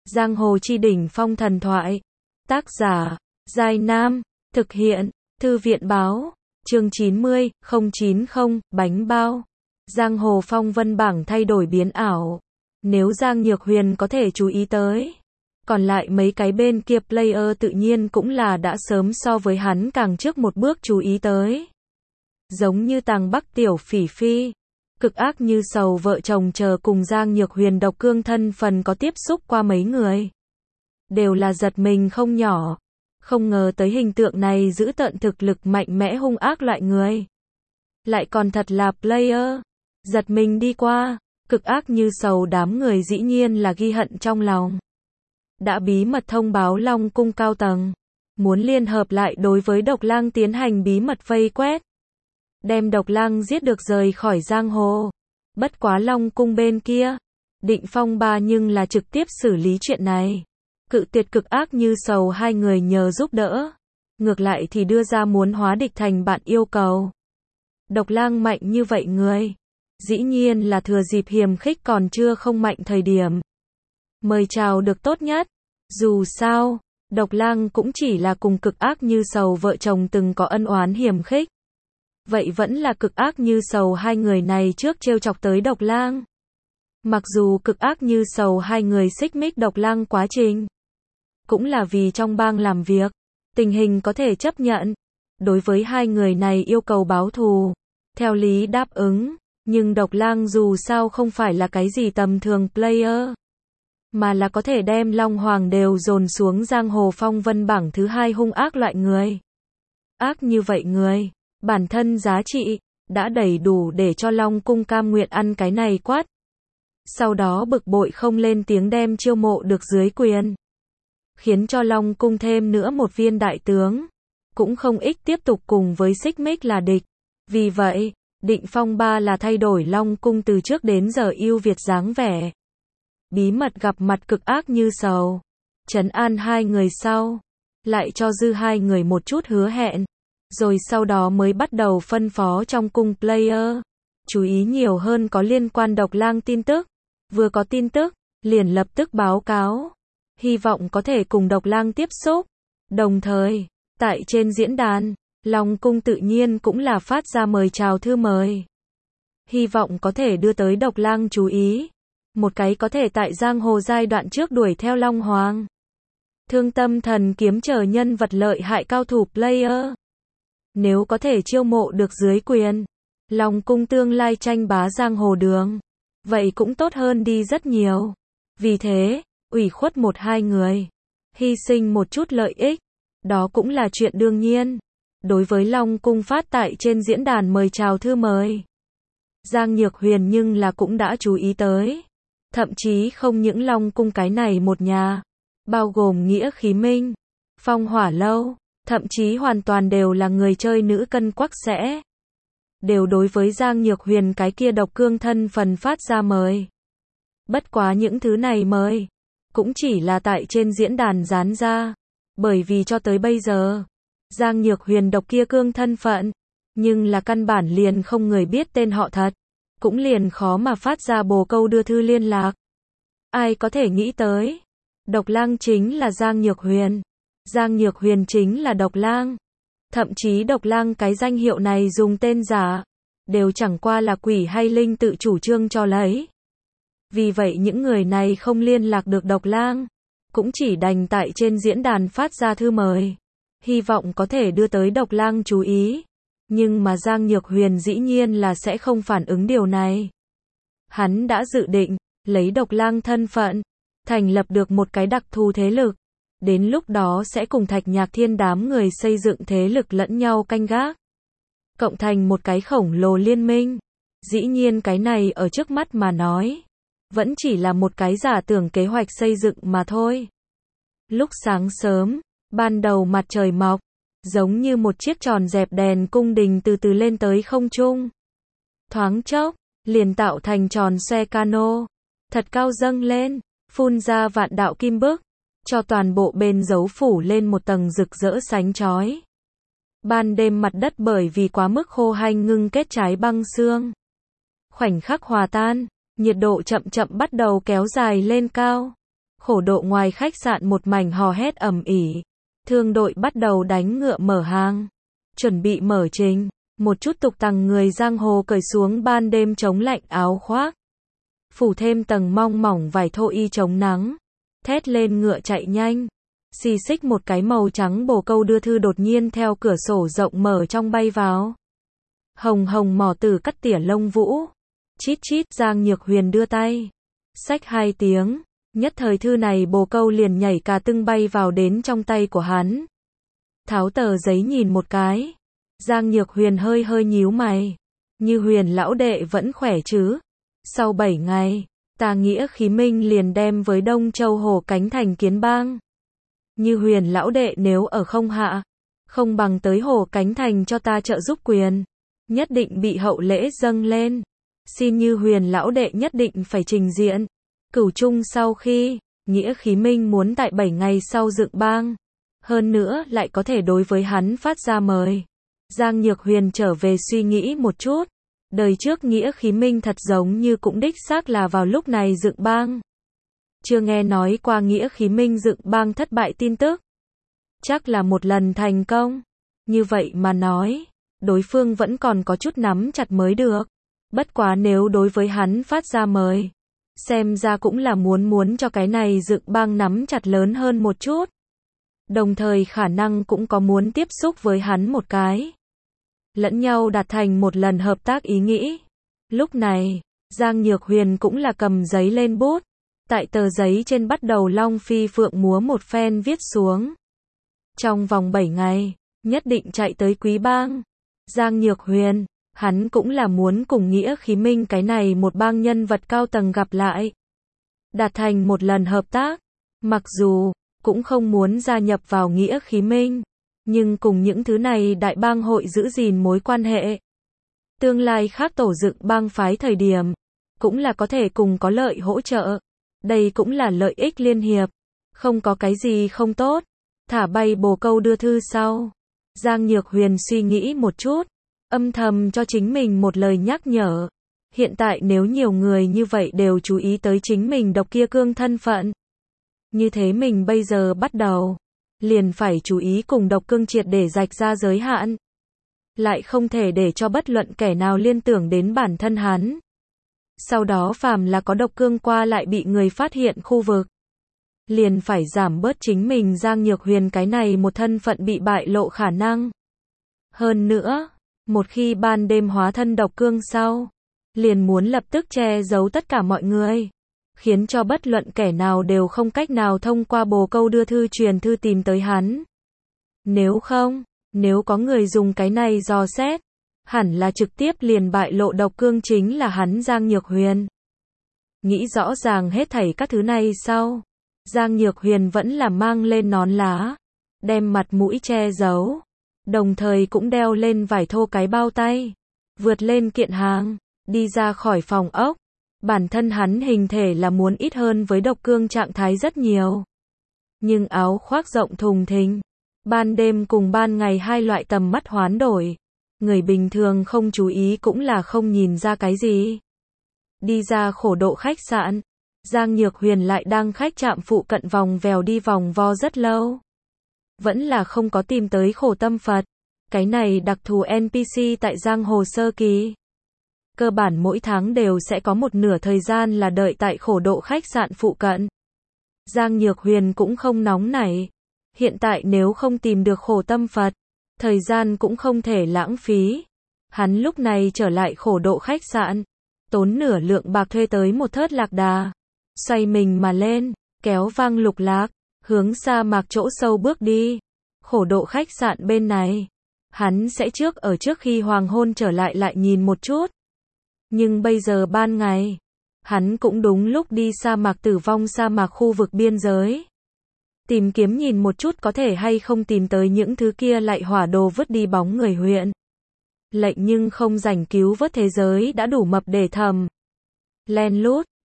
Giang hồ chi đỉnh phong thần thoại. Tác giả, Giai Nam. Thực hiện, Thư viện báo. Chương 90, 090, bánh bao. Giang hồ phong vân bảng thay đổi biến ảo. Nếu Giang Nhược Huyền có thể chú ý tới, còn lại mấy cái bên kia player tự nhiên cũng là đã sớm so với hắn càng trước một bước chú ý tới. Giống như Tàng Bắc Tiểu Phỉ Phi, Cực Ác Như Sầu vợ chồng chờ cùng Giang Nhược Huyền độc cương thân phần có tiếp xúc qua mấy người. Đều là giật mình không nhỏ. Không ngờ tới hình tượng này giữ tợn thực lực mạnh mẽ hung ác loại người. Lại còn thật là player. Giật mình đi qua, Cực Ác Như Sầu đám người dĩ nhiên là ghi hận trong lòng. Đã bí mật thông báo Long Cung cao tầng, muốn liên hợp lại đối với Độc Lang tiến hành bí mật vây quét. Đem Độc Lang giết được rời khỏi giang hồ. Bất quá Long Cung bên kia, Định Phong Ba nhưng là trực tiếp xử lý chuyện này. Cự tuyệt Cực Ác Như Sầu hai người nhờ giúp đỡ. Ngược lại thì đưa ra muốn hóa địch thành bạn yêu cầu. Độc Lang mạnh như vậy người, dĩ nhiên là thừa dịp hiềm khích còn chưa không mạnh thời điểm. Mời chào được tốt nhất. Dù sao, Độc Lang cũng chỉ là cùng Cực Ác Như Sầu vợ chồng từng có ân oán hiềm khích. Vậy vẫn là Cực Ác Như Sầu hai người này trước trêu chọc tới Độc Lang. Mặc dù Cực Ác Như Sầu hai người xích mích Độc Lang quá trình, cũng là vì trong bang làm việc, tình hình có thể chấp nhận. Đối với hai người này yêu cầu báo thù, theo lý đáp ứng, nhưng Độc Lang dù sao không phải là cái gì tầm thường player, mà là có thể đem Long Hoàng đều dồn xuống giang hồ phong vân bảng thứ hai hung ác loại người. Ác như vậy người, bản thân giá trị đã đầy đủ để cho Long Cung cam nguyện ăn cái này quát. Sau đó bực bội không lên tiếng đem chiêu mộ được dưới quyền, khiến cho Long Cung thêm nữa một viên đại tướng, cũng không ít tiếp tục cùng với xích mích là địch. Vì vậy, Định Phong Ba là thay đổi Long Cung từ trước đến giờ ưu việt dáng vẻ. Bí mật gặp mặt Cực Ác Như Sầu, trấn an hai người sau, lại cho dư hai người một chút hứa hẹn, rồi sau đó mới bắt đầu phân phó trong cung player, chú ý nhiều hơn có liên quan Độc Lang tin tức. Vừa có tin tức, liền lập tức báo cáo, hy vọng có thể cùng Độc Lang tiếp xúc. Đồng thời, tại trên diễn đàn, Long Cung tự nhiên cũng là phát ra mời chào thư mời. Hy vọng có thể đưa tới Độc Lang chú ý. Một cái có thể tại giang hồ giai đoạn trước đuổi theo Long Hoàng, Thương Tâm Thần Kiếm chờ nhân vật lợi hại cao thủ player. Nếu có thể chiêu mộ được dưới quyền, Long Cung tương lai tranh bá giang hồ đường, vậy cũng tốt hơn đi rất nhiều. Vì thế, ủy khuất một hai người, hy sinh một chút lợi ích, đó cũng là chuyện đương nhiên. Đối với Long Cung phát tại trên diễn đàn mời chào thư mời, Giang Nhược Huyền nhưng là cũng đã chú ý tới. Thậm chí không những Long Cung cái này một nhà, bao gồm Nghĩa Khí Minh, Phong Hỏa Lâu, thậm chí hoàn toàn đều là người chơi nữ cân quắc sẽ, đều đối với Giang Nhược Huyền cái kia độc cương thân phần phát ra mời. Bất quá những thứ này mời, cũng chỉ là tại trên diễn đàn dán ra, bởi vì cho tới bây giờ, Giang Nhược Huyền độc kia cương thân phận, nhưng là căn bản liền không người biết tên họ thật, cũng liền khó mà phát ra bồ câu đưa thư liên lạc. Ai có thể nghĩ tới, Độc Lang chính là Giang Nhược Huyền, Giang Nhược Huyền chính là Độc Lang. Thậm chí Độc Lang cái danh hiệu này dùng tên giả, đều chẳng qua là quỷ hay linh tự chủ trương cho lấy. Vì vậy những người này không liên lạc được Độc Lang, cũng chỉ đành tại trên diễn đàn phát ra thư mời, hy vọng có thể đưa tới Độc Lang chú ý. Nhưng mà Giang Nhược Huyền dĩ nhiên là sẽ không phản ứng điều này. Hắn đã dự định, lấy Độc Lang thân phận, thành lập được một cái đặc thù thế lực. Đến lúc đó sẽ cùng Thạch Nhạc Thiên đám người xây dựng thế lực lẫn nhau canh gác, cộng thành một cái khổng lồ liên minh. Dĩ nhiên cái này ở trước mắt mà nói, vẫn chỉ là một cái giả tưởng kế hoạch xây dựng mà thôi. Lúc sáng sớm, ban đầu mặt trời mọc, giống như một chiếc tròn dẹp đèn cung đình từ từ lên tới không trung. Thoáng chốc, liền tạo thành tròn xoe cano, thật cao dâng lên, phun ra vạn đạo kim bức, cho toàn bộ bên dấu phủ lên một tầng rực rỡ sáng chói. Ban đêm mặt đất bởi vì quá mức khô hanh ngưng kết trái băng xương, khoảnh khắc hòa tan, nhiệt độ chậm chậm bắt đầu kéo dài lên cao. Khổ độ ngoài khách sạn một mảnh hò hét ầm ĩ. Thương đội bắt đầu đánh ngựa mở hàng, chuẩn bị mở trình. Một chút tục tằng người giang hồ cởi xuống ban đêm chống lạnh áo khoác, phủ thêm tầng mong mỏng vải thô y chống nắng, thét lên ngựa chạy nhanh. Xì xích một cái màu trắng bồ câu đưa thư đột nhiên theo cửa sổ rộng mở trong bay vào. Hồng hồng mỏ tử cắt tỉa lông vũ. Chít chít, Giang Nhược Huyền đưa tay, xách 2 tiếng, nhất thời thư này bồ câu liền nhảy cà tưng bay vào đến trong tay của hắn. Tháo tờ giấy nhìn một cái, Giang Nhược Huyền hơi hơi nhíu mày. Như Huyền lão đệ vẫn khỏe chứ? Sau 7 ngày, ta Nghĩa Khí Minh liền đem với Đông Châu Hồ Cánh thành kiến bang. Như Huyền lão đệ nếu ở không hạ, không bằng tới Hồ Cánh thành cho ta trợ giúp quyền, nhất định bị hậu lễ dâng lên. Xin Như Huyền lão đệ nhất định phải trình diện. Cửu Trung sau khi, Nghĩa Khí Minh muốn tại 7 ngày sau dựng bang, hơn nữa lại có thể đối với hắn phát ra mời. Giang Nhược Huyền trở về suy nghĩ một chút, đời trước Nghĩa Khí Minh thật giống như cũng đích xác là vào lúc này dựng bang. Chưa nghe nói qua Nghĩa Khí Minh dựng bang thất bại tin tức. Chắc là một lần thành công. Như vậy mà nói, đối phương vẫn còn có chút nắm chặt mới được. Bất quá nếu đối với hắn phát ra mời, xem ra cũng là muốn cho cái này dựng bang nắm chặt lớn hơn một chút. Đồng thời khả năng cũng có muốn tiếp xúc với hắn một cái. Lẫn nhau đạt thành một lần hợp tác ý nghĩ. Lúc này, Giang Nhược Huyền cũng là cầm giấy lên bút. Tại tờ giấy trên bắt đầu long phi phượng múa một phen viết xuống. Trong vòng 7 ngày, nhất định chạy tới Quý Bang. Giang Nhược Huyền, hắn cũng là muốn cùng Nghĩa Khí Minh cái này một bang nhân vật cao tầng gặp lại. Đạt thành một lần hợp tác. Mặc dù, cũng không muốn gia nhập vào Nghĩa Khí Minh, nhưng cùng những thứ này đại bang hội giữ gìn mối quan hệ. Tương lai khác tổ dựng bang phái thời điểm, cũng là có thể cùng có lợi hỗ trợ. Đây cũng là lợi ích liên hiệp. Không có cái gì không tốt. Thả bay bồ câu đưa thư sau. Giang Nhược Huyền suy nghĩ một chút, âm thầm cho chính mình một lời nhắc nhở. Hiện tại nếu nhiều người như vậy đều chú ý tới chính mình độc kia cương thân phận, như thế mình bây giờ bắt đầu, liền phải chú ý cùng độc cương triệt để rạch ra giới hạn. Lại không thể để cho bất luận kẻ nào liên tưởng đến bản thân hắn. Sau đó phàm là có độc cương qua lại bị người phát hiện khu vực, liền phải giảm bớt chính mình Giang Nhược Huyền cái này một thân phận bị bại lộ khả năng. Hơn nữa, một khi ban đêm hóa thân độc cương sau, liền muốn lập tức che giấu tất cả mọi người, khiến cho bất luận kẻ nào đều không cách nào thông qua bồ câu đưa thư truyền thư tìm tới hắn. Nếu không, nếu có người dùng cái này dò xét, hẳn là trực tiếp liền bại lộ độc cương chính là hắn Giang Nhược Huyền. Nghĩ rõ ràng hết thảy các thứ này sau, Giang Nhược Huyền vẫn là mang lên nón lá, đem mặt mũi che giấu, đồng thời cũng đeo lên vải thô cái bao tay, vượt lên kiện hàng, đi ra khỏi phòng ốc. Bản thân hắn hình thể là muốn ít hơn với độc cương trạng thái rất nhiều. Nhưng áo khoác rộng thùng thình, ban đêm cùng ban ngày hai loại tầm mắt hoán đổi. Người bình thường không chú ý cũng là không nhìn ra cái gì. Đi ra khổ độ khách sạn, Giang Nhược Huyền lại đang khách trạm phụ cận vòng vèo đi vòng vo rất lâu. Vẫn là không có tìm tới Khổ Tâm Phật. Cái này đặc thù NPC tại Giang Hồ Sơ Kỳ. Cơ bản mỗi tháng đều sẽ có một nửa thời gian là đợi tại khổ độ khách sạn phụ cận. Giang Nhược Huyền cũng không nóng nảy. Hiện tại nếu không tìm được Khổ Tâm Phật, thời gian cũng không thể lãng phí. Hắn lúc này trở lại khổ độ khách sạn, tốn nửa lượng bạc thuê tới một thớt lạc đà, xoay mình mà lên, kéo vang lục lạc, hướng sa mạc chỗ sâu bước đi. Khổ độ khách sạn bên này, hắn sẽ trước ở trước khi hoàng hôn trở lại nhìn một chút. Nhưng bây giờ ban ngày, hắn cũng đúng lúc đi sa mạc Tử Vong sa mạc khu vực biên giới. Tìm kiếm nhìn một chút có thể hay không tìm tới những thứ kia lại hỏa đồ vứt đi bóng người huyện. Lệnh nhưng không rảnh cứu vớt thế giới đã đủ mập để thầm. Len lút,